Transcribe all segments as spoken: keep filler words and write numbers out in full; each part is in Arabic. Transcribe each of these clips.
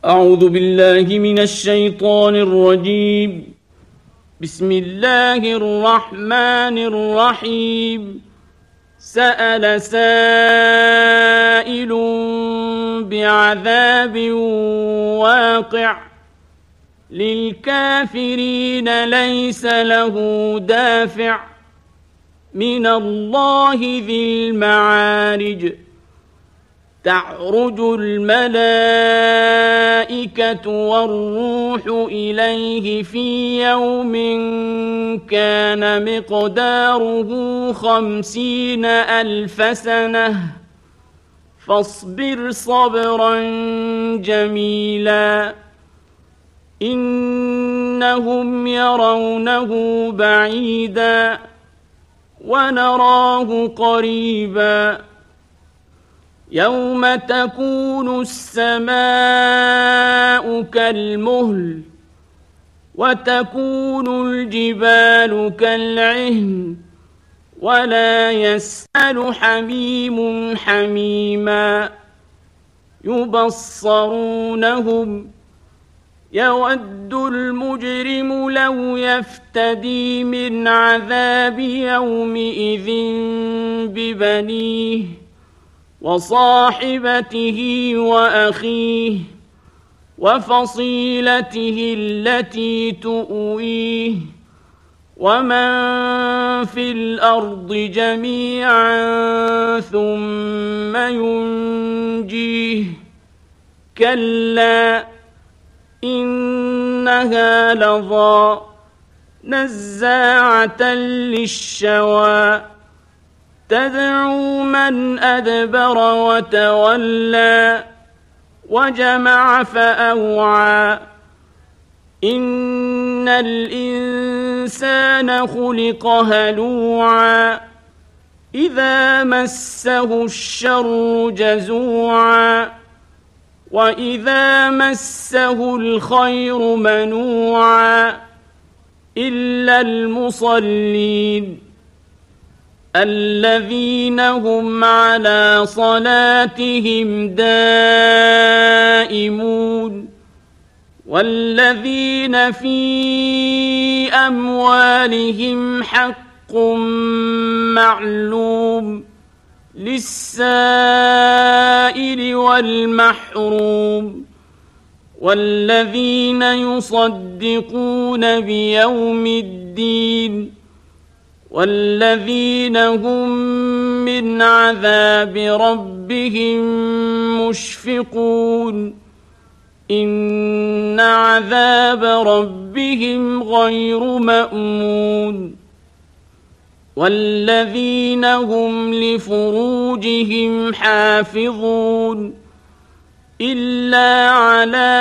أعوذ بالله من الشيطان الرجيم. بسم الله الرحمن الرحيم. سأل سائل بعذاب واقع للكافرين ليس له دافع من الله ذي المعارج. تعرج الملائكة والروح إليه في يوم كان مقداره خمسين ألف سنة فاصبر صبرا جميلا إنهم يرونه بعيدا ونراه قريبا يوم تكون السماء كالمهل وتكون الجبال كالعهن ولا يسأل حميم حميما يبصرونهم يود المجرم لو يفتدي من عذاب يومئذ ببنيه وصاحبته وأخيه وفصيلته التي تؤويه ومن في الأرض جميعا ثم ينجيه كلا إنها لظى نزاعة للشوى تدعو من أدبر وتولى وجمع فأوعى إن الإنسان خلق هلوعا إذا مسه الشر جزوعا وإذا مسه الخير منوعا إلا المصلين الذين هم على صلاتهم دائمون والذين في أموالهم حق معلوم للسائل والمحروم والذين يصدقون بيوم الدين والذين هم من عذاب ربهم مشفقون إن عذاب ربهم غير مأمون والذين هم لفروجهم حافظون إلا على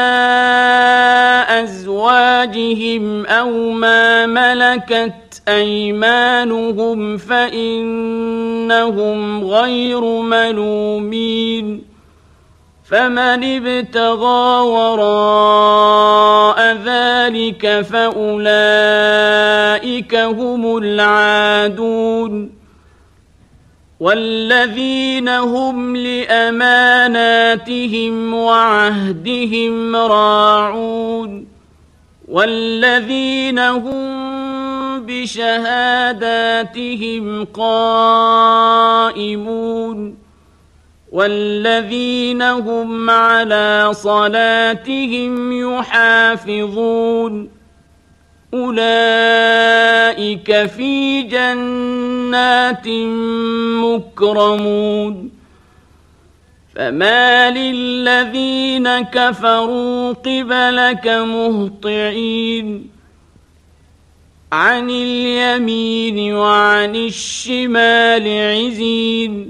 أزواجهم أو ما ملكت أيمانهم فإنهم غير ملومين فمن ابتغى وراء ذلك فأولئك هم العادون والذين هم لأماناتهم وعهدهم راعون والذين هم بشهاداتهم قائمون والذين هم على صلاتهم يحافظون أولئك في جنات مكرمون فما للذين كفروا قبلك مهطعين عن اليمين وعن الشمال عزين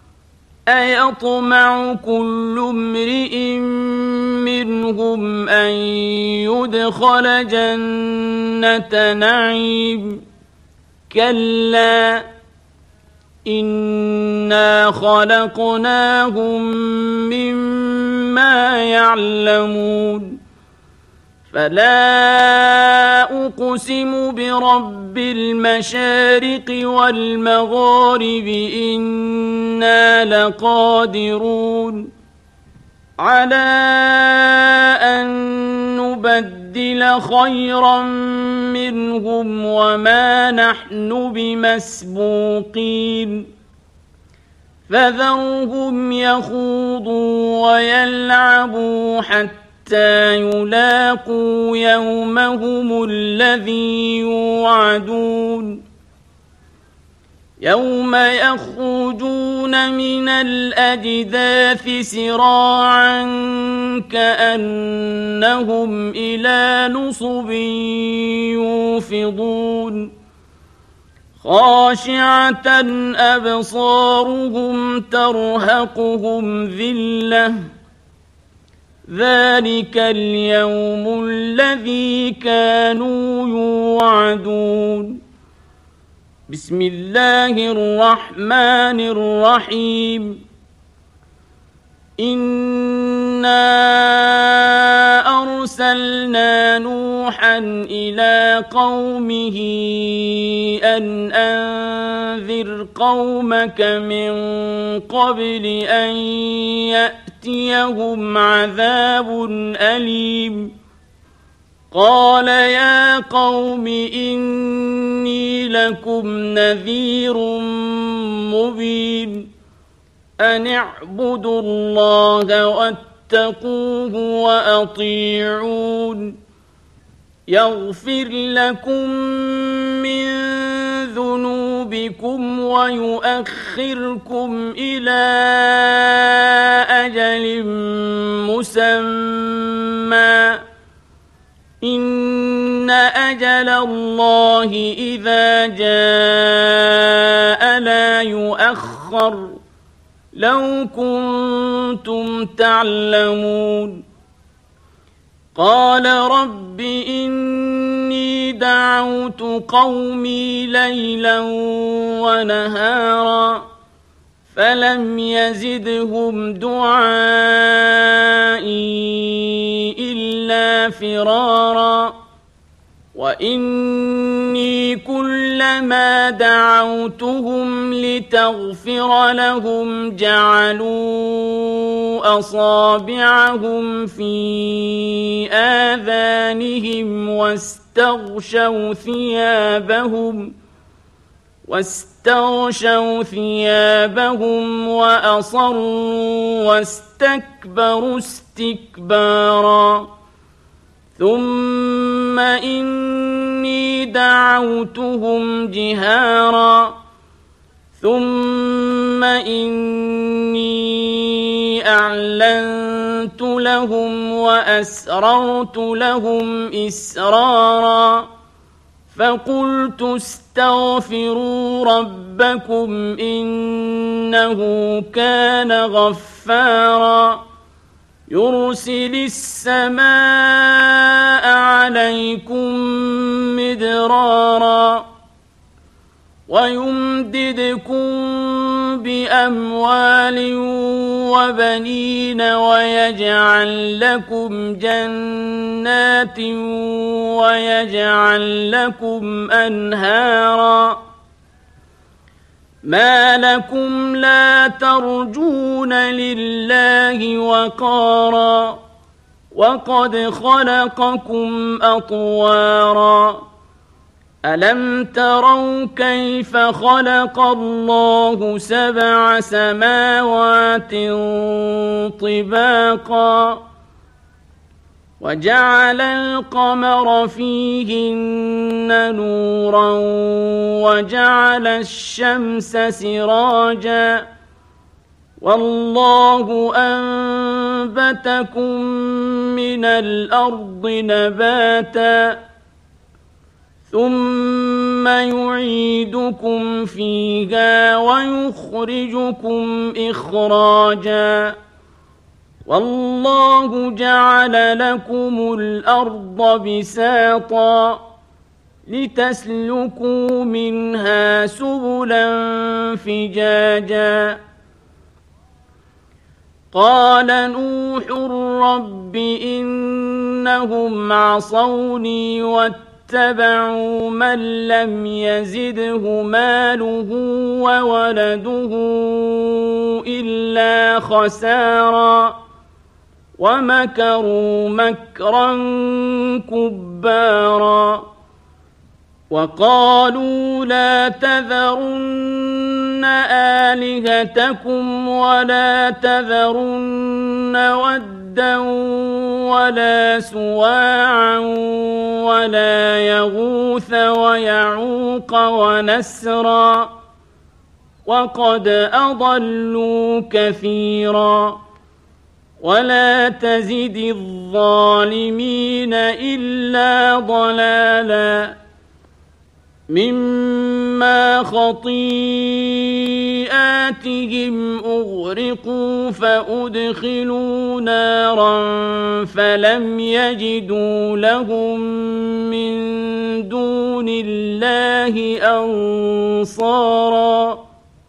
أيطمع كل امرئ منهم أن يدخل جنة نعيم كلا إنا خلقناهم مما يعلمون فلا أقسم برب المشارق والمغارب إنا لقادرون على نؤتي خيرا منهم وما نحن بمسبوقين فذرهم يخوضوا ويلعبوا حتى يلاقوا يومهم الذي يوعدون يوم يخرجون من الأجداث سراعا كأنهم إلى نصب يوفضون خاشعة أبصارهم ترهقهم ذلة ذلك اليوم الذي كانوا يوعدون بسم الله الرحمن الرحيم إنا أرسلنا نوحا إلى قومه أن أنذر قومك من قبل أن يأتيهم عذاب أليم قال يا قوم إني لكم نذير مبين أن اعبدوا الله واتقوه وأطيعون يغفر لكم من ذنوبكم ويؤخركم إلى أجل مسمى إن أجل الله إذا جاء لا يؤخر لو كنتم تعلمون قال رب إني دعوت قومي ليلا ونهارا فلم يزدهم دعائي إلا فرارا وإني كلما دعوتهم لتغفر لهم جعلوا أصابعهم في آذانهم واستغشوا ثيابهم واستغشوا ثيابهم وأصروا واستكبروا استكبارا ثم إني دعوتهم جهارا ثم إني أعلنت لهم وأسررت لهم إسرارا فقلت استغفروا ربكم إنه كان غفارا يرسل السماء عليكم مدرارا ويمددكم بأموال وبنين ويجعل لكم جنات ويجعل لكم أنهارا ما لكم لا ترجون لله وقارا وقد خلقكم أطوارا ألم تروا كيف خلق الله سبع سماوات طباقا وجعل القمر فيهن نورا وجعل الشمس سراجا والله أنبتكم من الأرض نباتا ثم يعيدكم فيها ويخرجكم إخراجا والله جعل لكم الأرض بساطا لتسلكوا منها سبلا فجاجا قال نوح رب إنهم عصوني واتبعوا من لم يزده ماله وولده إلا خسارا ومكروا مكرا كبارا وقالوا لا تذرن آلهتكم ولا تذرن ودا ولا سواعا ولا يغوث ويعوق ونسرا وقد أضلوا كثيرا ولا تزد الظالمين إلا ضلالا مما خطيئاتهم أغرقوا فأدخلوا نارا فلم يجدوا لهم من دون الله أنصارا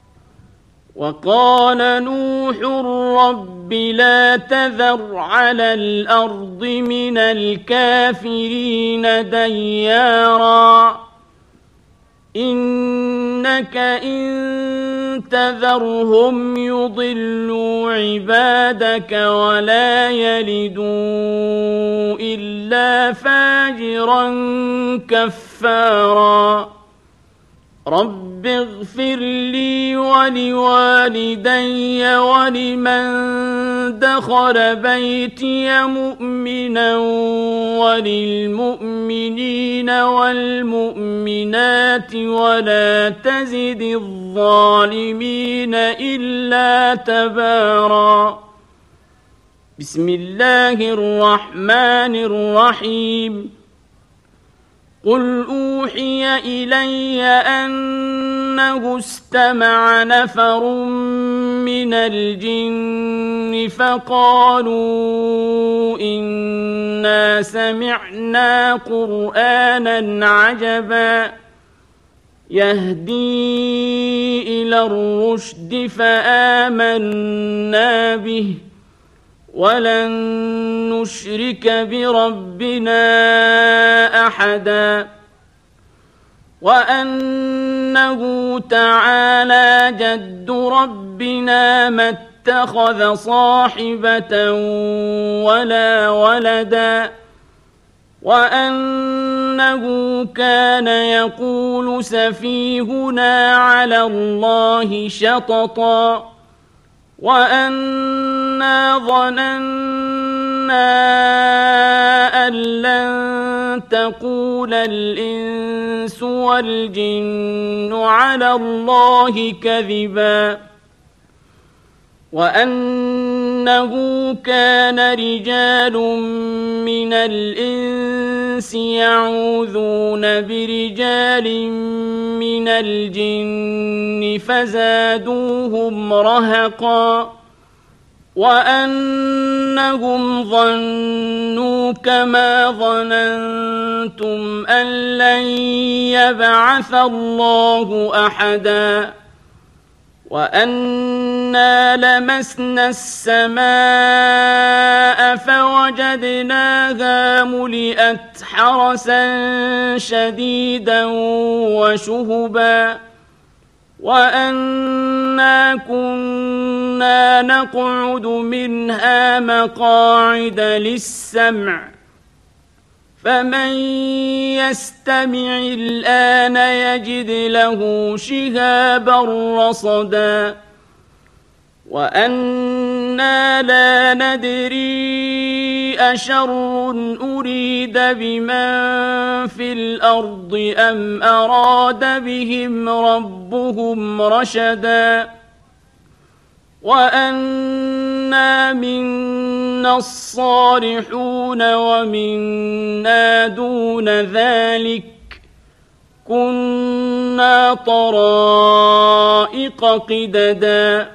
وقال نوح رب لا تذر على الأرض من الكافرين ديارا إنك إن تذرهم يضلوا عبادك ولا يلدوا إلا فاجرا كفارا رب اغفر لي ولوالدي ولمن دخل بيتي مؤمنا وللمؤمنين والمؤمنات ولا تزد الظالمين إلا تبارا بسم الله الرحمن الرحيم قل أوحي إلي أنه استمع نفر من الجن فقالوا إنا سمعنا قرآنا عجبا يهدي إلى الرشد فآمنا به ولن نشرك بربنا أحدا وأنه تعالى جد ربنا ما اتخذ صاحبة ولا ولدا وأنه كان يقول سفيهنا على الله شططا وأنا ظننا أن لن تقول الإنس والجن على الله كذبا وأنه كان رجال من الإنس يعوذون برجال من الجن فزادوهم رهقا وأنهم ظنوا كما ظننتم أن لن يبعث الله أحدا وأنا لمسنا السماء فوجدناها ملئت حرسا شديدا وشهبا وأنا كنا نقعد منها مقاعد للسمع فمن يستمع الآن يجد له شهابا رصدا وأنا لا ندري أشر أريد بمن في الأرض أم أراد بهم ربهم رشدا وأنا منا الصالحون ومنا دون ذلك كنا طرائق قددا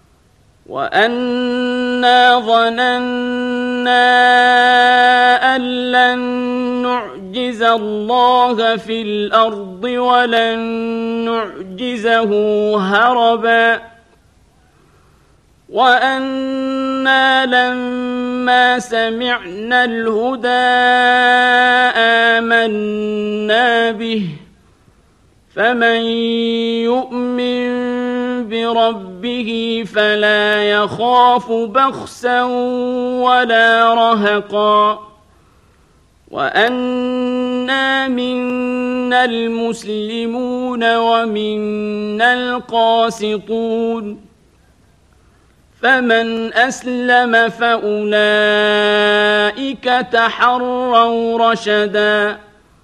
وأنا ظننا أن لن نعجز الله في الأرض ولن نعجزه هربا وأنا لما سمعنا الهدى آمنا به فمن يؤمن بربه فلا يخاف بخسا ولا رهقا وأنا منا المسلمون ومنا القاسطون فمن أسلم فأولئك تحروا رشدا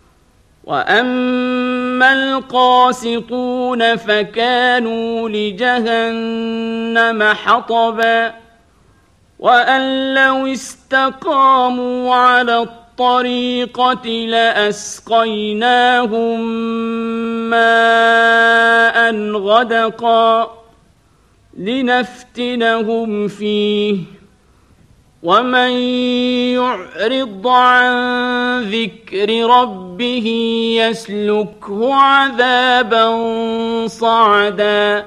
وأما القاسطون فكانوا لجهنم حطبا وأن لو استقاموا على الطريقة لأسقيناهم ماء غدقا لنفتنهم فيه ومن يعرض عن ذكر ربه يسلكه عذابا صعدا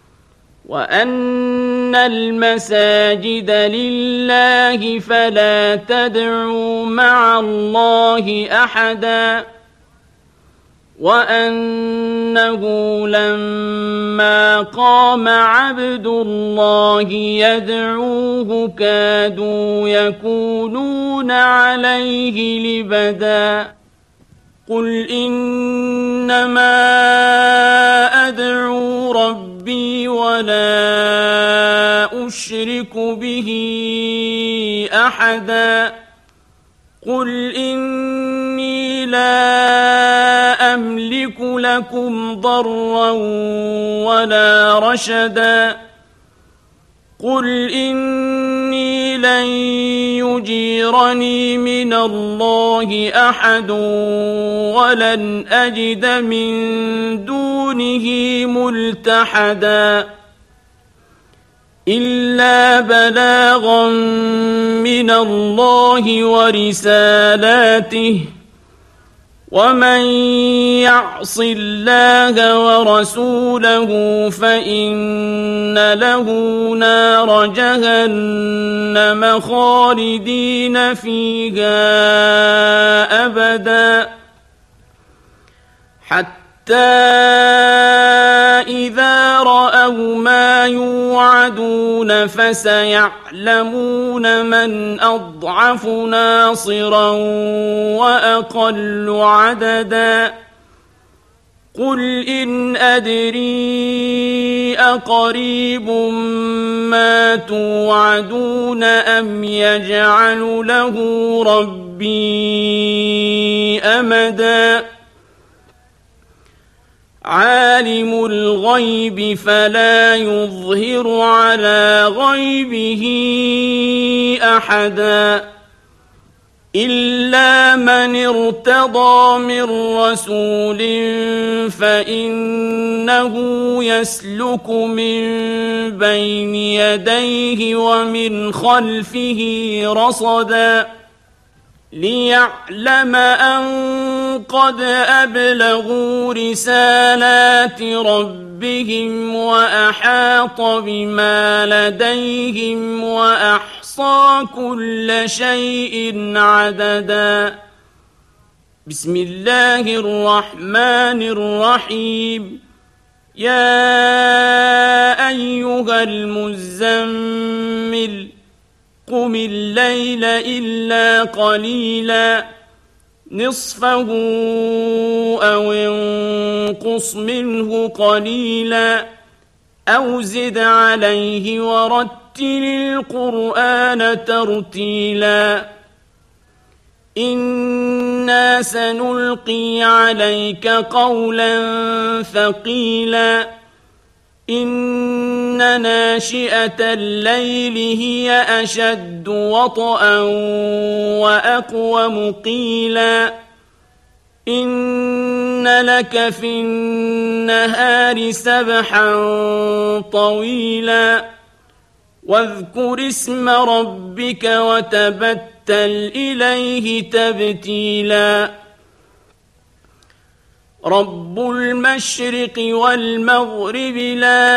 وأن المساجد لله فلا تدعوا مع الله أحدا وأنه لما قام عبد الله يدعوه كادوا يكونون عليه لبدا قل إنما أدعو ربي ولا أشرك به أحدا قل إني لا أملك لكم ضرا ولا رشدا قل إني لن يجيرني من الله أحد ولن أجد من دونه ملتحدا إلا بلاغا من الله ورسالاته ومن يعص الله ورسوله فإن له نار جهنم خالدين فيها أبدا حتى إذا رأوا ما يوعدون فسيعلمون من أضعف ناصرا وأقل عددا قل إن أدري أقريب ما توعدون أم يجعل له ربي أمدا عالم الغيب فلا يظهر على غيبه أحدا إلا من ارتضى من رسول فإنه يسلك من بين يديه ومن خلفه رصدا ليعلم أن قد أبلغوا رسالات ربهم وأحاط بما لديهم وأحصى كل شيء عددا بسم الله الرحمن الرحيم يا أيها المزمل قم الليل إلا قليلا نصفه أو انقص منه قليلا أو زد عليه ورتل القرآن ترتيلا إنا سنلقي عليك قولا ثقيلا إن ناشئة الليل هي أشد وطئا وأقوم قيلا إن لك في النهار سبحا طويلا واذكر اسم ربك وتبتل إليه تبتيلا رب المشرق والمغرب لا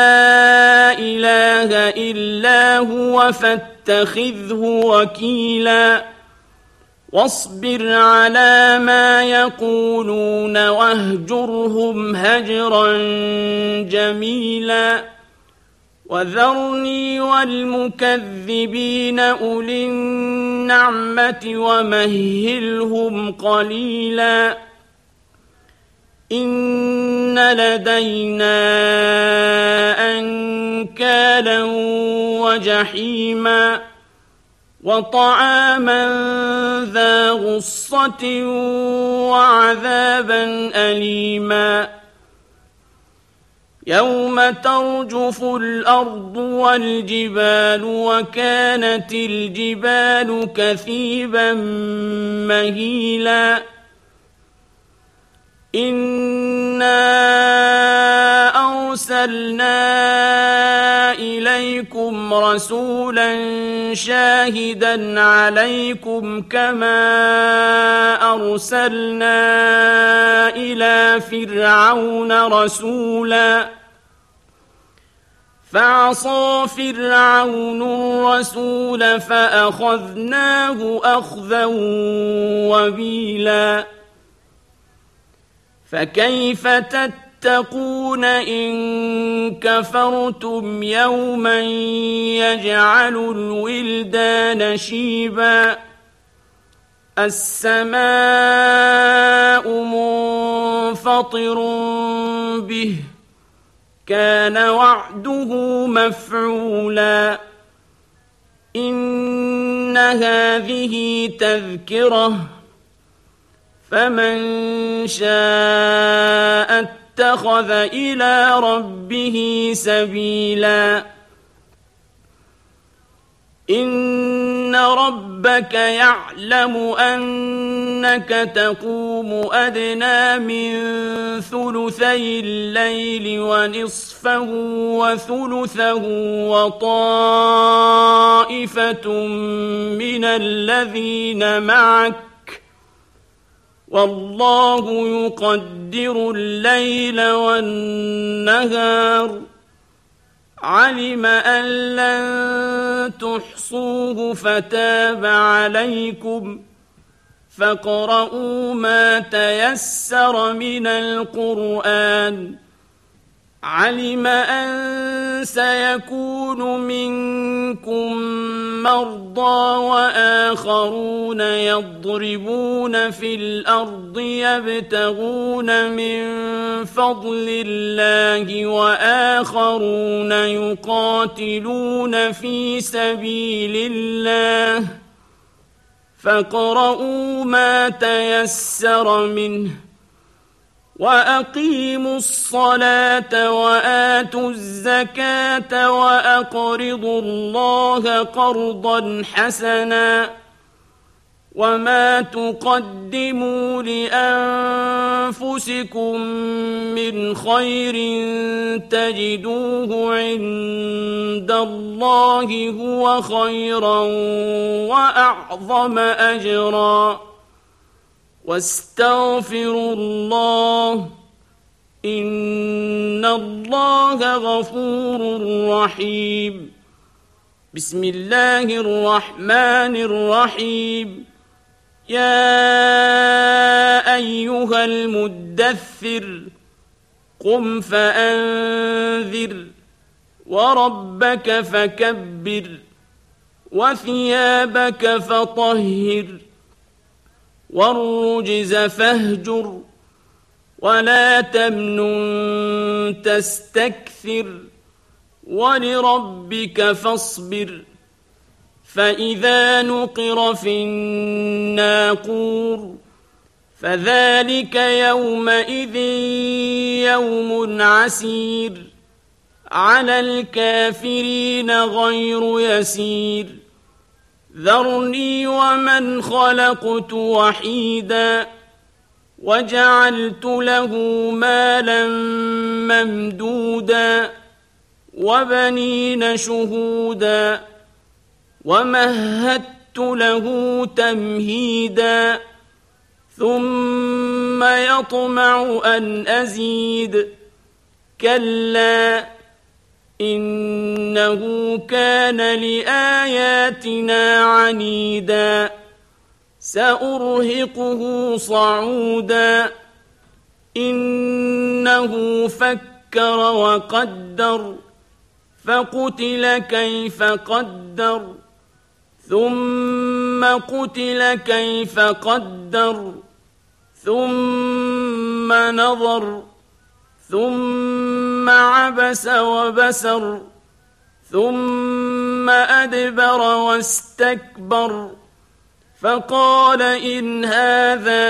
إله إلا هو فاتخذه وكيلا واصبر على ما يقولون واهجرهم هجرا جميلا وذرني والمكذبين أولي النعمة ومهلهم قليلا إن لدينا أنكالا وجحيما وطعاما ذا غصة وعذابا أليما يوم ترجف الأرض والجبال وكانت الجبال كثيبا مهيلا إنا أرسلنا إليكم رسولا شاهدا عليكم كما أرسلنا إلى فرعون رسولا فعصى فرعون الرسول فأخذناه أخذا وبيلا فكيف تتقون إن كفرتم يوما يجعل الولدان شيبا السماء منفطر به كان وعده مفعولا إن هذه تذكرة فمن شاء اتخذ إلى ربه سبيلا إن ربك يعلم أنك تقوم أدنى من ثلثي الليل ونصفه وثلثه وطائفة من الذين معك والله يقدر الليل والنهار علم أن لن تحصوه فتاب عليكم فاقرؤوا ما تيسر من القرآن علم أن سيكون منكم مرضى وآخرون يضربون في الأرض يبتغون من فضل الله وآخرون يقاتلون في سبيل الله فاقرؤوا ما تيسر منه وأقيموا الصلاة وآتوا الزكاة وأقرضوا الله قرضا حسنا وما تقدموا لأنفسكم من خير تجدوه عند الله هو خيرا وأعظم أجرا واستغفروا الله إن الله غفور رحيم بسم الله الرحمن الرحيم يا أيها المدثر قم فأنذر وربك فكبر وثيابك فطهر والرجز فاهجر ولا تمنن تستكثر ولربك فاصبر فإذا نقر في الناقور فذلك يومئذ يوم عسير على الكافرين غير يسير ذرني ومن خلقت وحيدا وجعلت له مالا ممدودا وبنين شهودا ومهدت له تمهيدا ثم يطمع أن أزيد كلا إنه كان لآياتنا عنيدا سأرهقه صعودا إنه فكر وقدر فقتل كيف قدر ثم قتل كيف قدر ثم نظر ثم عبس وبسر ثم أدبر واستكبر فقال إن هذا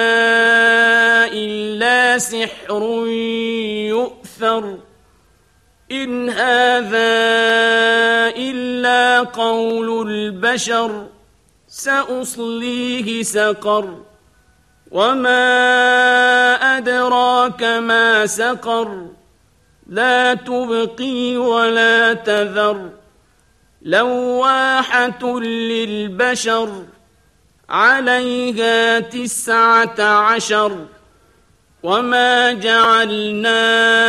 إلا سحر يؤثر إن هذا إلا قول البشر سأصليه سقر وما أدراك ما سقر لا تبقي ولا تذر لواحة للبشر عليها تسعة عشر وما جعلنا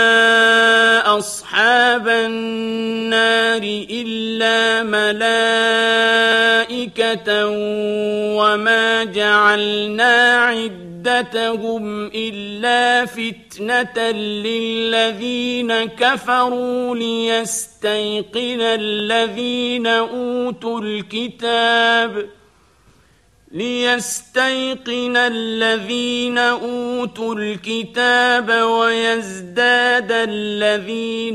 أصحاب النار إلا ملائكة وما جعلنا عدتهم إلا فتنة للذين كفروا ليستيقن الذين أوتوا الكتاب ليستيقن الذين أوتوا الكتاب ويزداد الذين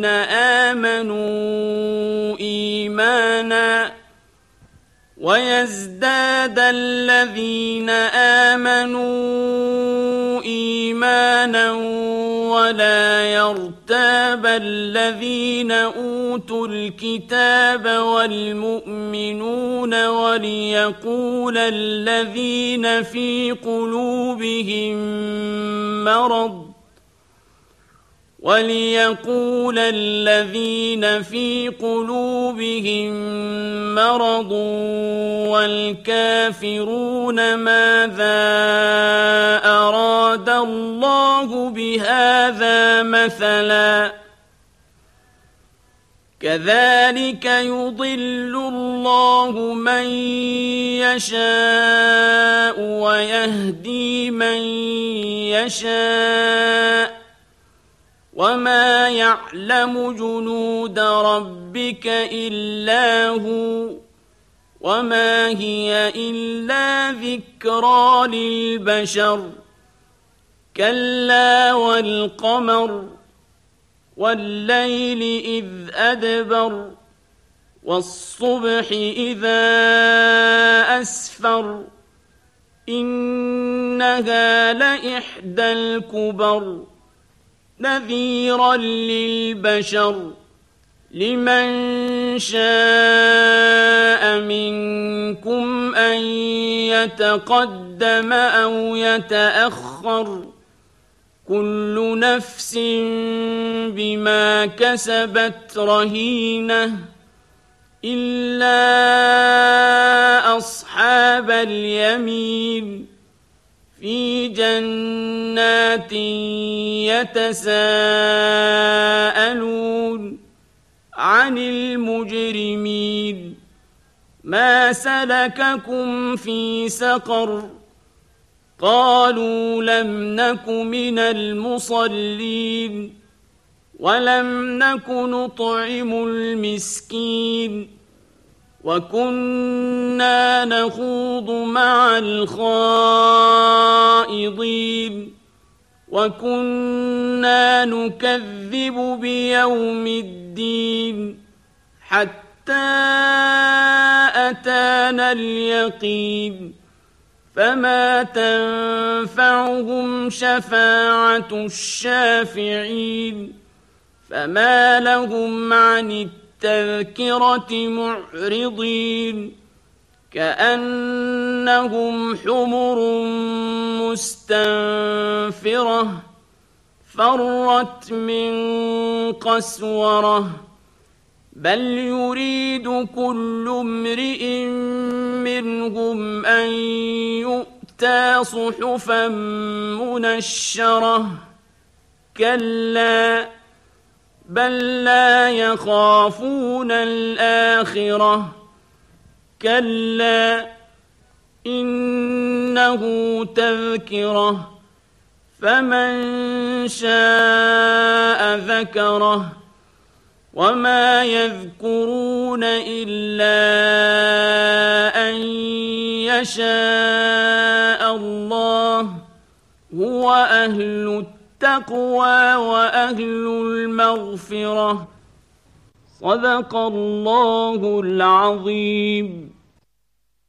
آمنوا إيمانا ويزداد الذين آمنوا إيمانا ولا يرتاب الذين أوتوا الكتاب والمؤمنون وليقول الذين في قلوبهم مرض وليقول الذين في قلوبهم مرض والكافرون ماذا أراد الله بهذا مثلا كذلك يضل الله من يشاء ويهدي من يشاء وما يعلم جنود ربك إلا هو وما هي إلا ذكرى للبشر كلا والقمر والليل إذ أدبر والصبح إذا أسفر إنها لإحدى الكبر نذيرا للبشر لمن شاء منكم أن يتقدم أو يتأخر كل نفس بما كسبت رهينة إلا أصحاب اليمين في جنات يتساءلون عن المجرمين ما سلككم في سقر قالوا لم نك من المصلين ولم نك نطعم المسكين وكنا نخوض مع الخائضين وكنا نكذب بيوم الدين حتى أتانا اليقين فما تنفعهم شفاعة الشافعين فما لهم عن التذكرة معرضين كأنهم حمر مستنفرة فرت من قسورة بل يريد كل امرئ منهم أن يؤتى صحفا منشرة كلا بل لا يخافون الآخرة كلا إنه تذكرة فمن شاء ذكره وما يذكرون إلا أن يشاء الله هو أهل التقوى وأهل المغفرة صدق الله العظيم.